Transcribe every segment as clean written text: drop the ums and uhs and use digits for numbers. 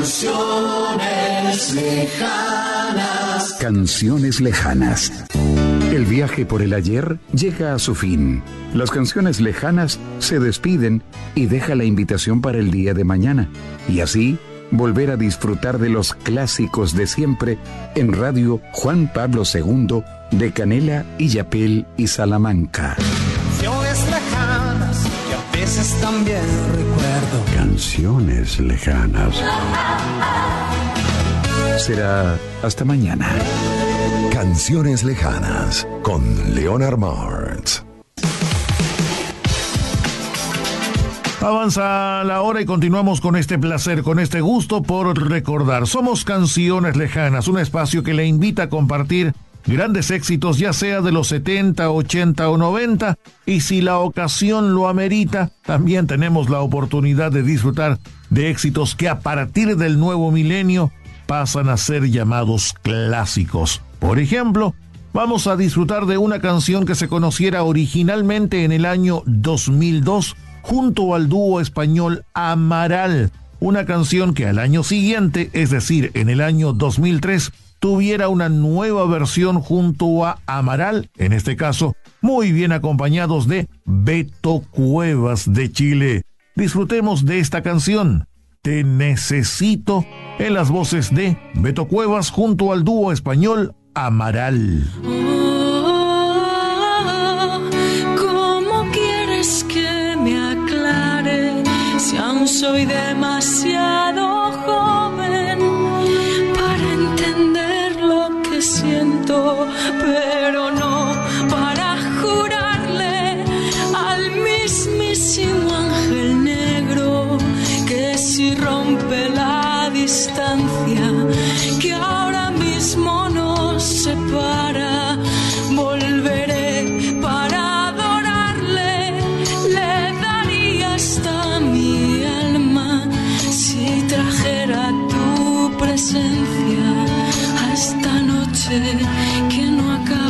Canciones lejanas. Canciones lejanas. El viaje por el ayer llega a su fin. Las canciones lejanas se despiden y deja la invitación para el día de mañana. Y así, volver a disfrutar de los clásicos de siempre en Radio Juan Pablo II de Canela, Illapel y Salamanca. Canciones lejanas que a veces también recuerdo. Canciones lejanas. Será hasta mañana. Canciones lejanas con Leonard Martz. Avanza la hora y continuamos con este placer, con este gusto por recordar. Somos Canciones Lejanas, un espacio que le invita a compartir grandes éxitos, ya sea de los 70, 80 o 90, y si la ocasión lo amerita, también tenemos la oportunidad de disfrutar de éxitos que a partir del nuevo milenio pasan a ser llamados clásicos. Por ejemplo, vamos a disfrutar de una canción que se conociera originalmente en el año 2002 junto al dúo español Amaral, una canción que al año siguiente, es decir, en el año 2003, tuviera una nueva versión junto a Amaral, en este caso, muy bien acompañados de Beto Cuevas de Chile. Disfrutemos de esta canción, Te Necesito, en las voces de Beto Cuevas junto al dúo español Amaral. ¿Cómo quieres que me aclare si aún soy demasiado joven para entender lo que siento, pero no para jurarle al mismísimo ángel negro que si rompe la distancia que ahora mismo nos separa, volveré para adorarle, le daría hasta mi alma si trajera tu presencia a esta noche que no acaba.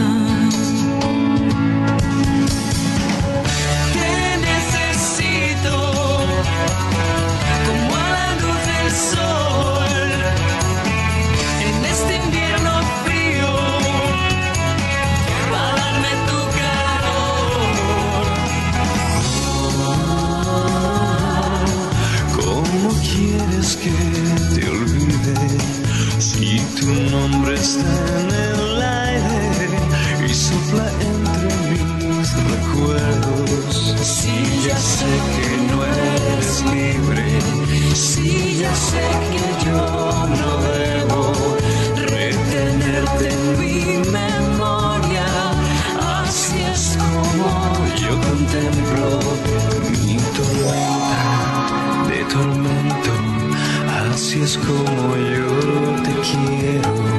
Que te olvide si tu nombre está en el aire y sopla entre mis recuerdos. Si ya sé que no eres libre, si ya sé que yo no debo retenerte en mi memoria, así es como yo contemplo mi tormenta de tormento. Así es como yo te quiero.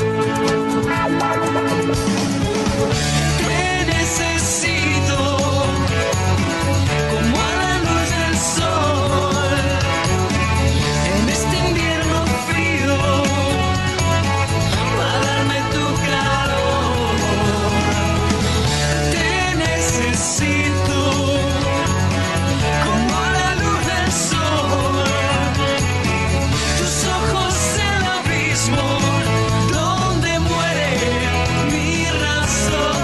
Te necesito como a la luz del sol en este invierno frío para darme tu calor. Te necesito como a la luz del sol. Donde muere mi razón.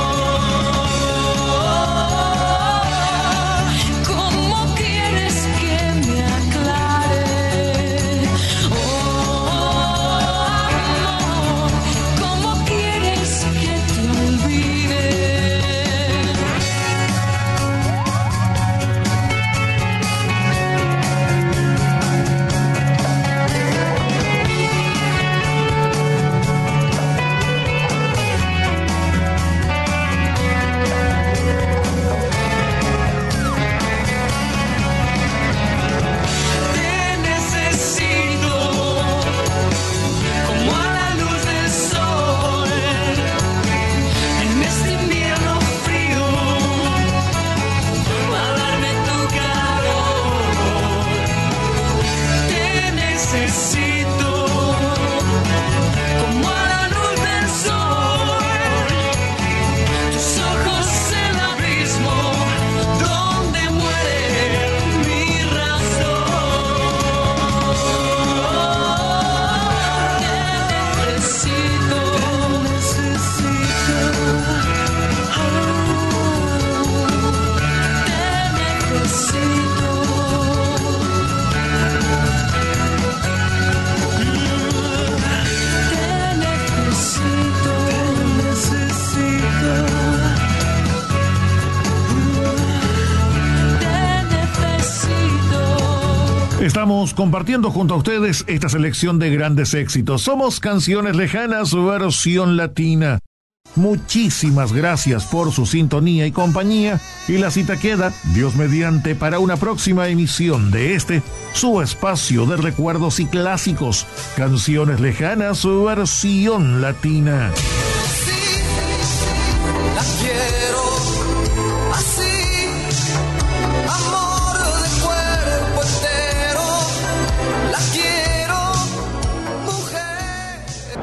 ¿Cómo quieres que me aclare? Oh, ¿cómo quieres que te olvide? Estamos compartiendo junto a ustedes esta selección de grandes éxitos. Somos Canciones Lejanas, versión latina. Muchísimas gracias por su sintonía y compañía. Y la cita queda, Dios mediante, para una próxima emisión de su espacio de recuerdos y clásicos. Canciones Lejanas, versión latina. La quiero así, amor de cuerpo entero. La quiero, mujer.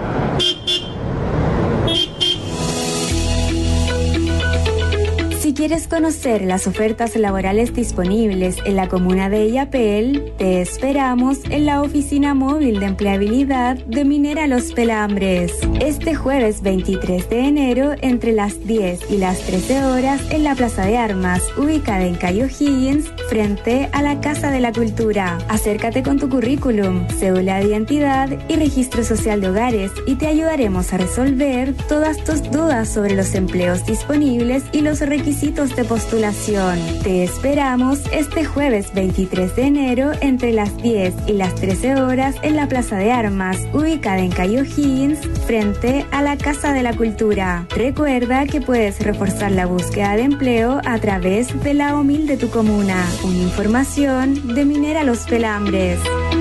Si quieres conocer las ofertas laborales disponibles en la comuna de Illapel, te esperamos en la oficina móvil de empleabilidad de Minera Los Pelambres. Este jueves 23 de enero, entre las 10 y las 13 horas, en la Plaza de Armas, ubicada en Cayo Higgins, frente a la Casa de la Cultura. Acércate con tu currículum, cédula de identidad y registro social de hogares y te ayudaremos a resolver todas tus dudas sobre los empleos disponibles y los requisitos de postulación. Te esperamos este jueves 23 de enero entre las 10 y las 13 horas en la Plaza de Armas, ubicada en Cayo Higgins, frente a la Casa de la Cultura. Recuerda que puedes reforzar la búsqueda de empleo a través de la OMIL de tu comuna. Una información de Minera Los Pelambres.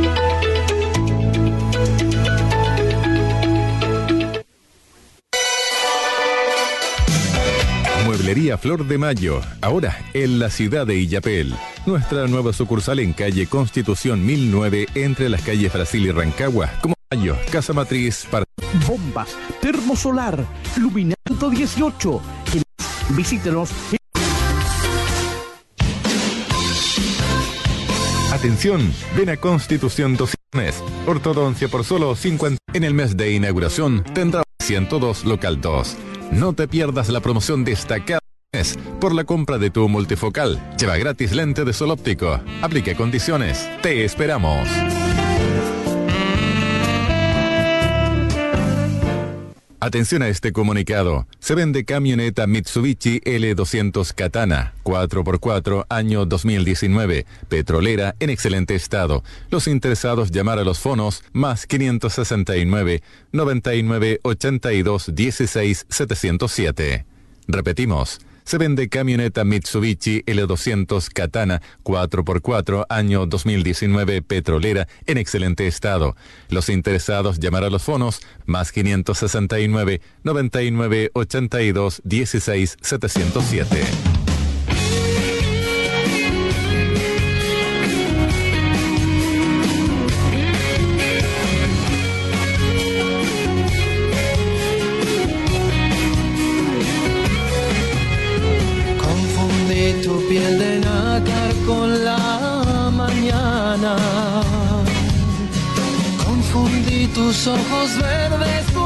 Mueblería Flor de Mayo, ahora en la ciudad de Illapel. Nuestra nueva sucursal en calle Constitución 1009, entre las calles Brasil y Rancagua, como Mayo, Casa Matriz para bombas, termosolar, Luminato 18. Visítenos. Atención, ven a Constitución 200, ortodoncia por solo 50. En el mes de inauguración tendrá 102 local 2. No te pierdas la promoción destacada por la compra de tu multifocal. Lleva gratis lente de sol óptico. Aplica condiciones. Te esperamos. Atención a este comunicado. Se vende camioneta Mitsubishi L200 Katana, 4x4, año 2019, petrolera en excelente estado. Los interesados llamar a los fonos más 569 99 82 16 707. Repetimos. Se vende camioneta Mitsubishi L200 Katana 4x4 año 2019 petrolera en excelente estado. Los interesados llamar a los fonos más 569 99 82 16 707. Tu piel de nácar con la mañana, confundí tus ojos verdes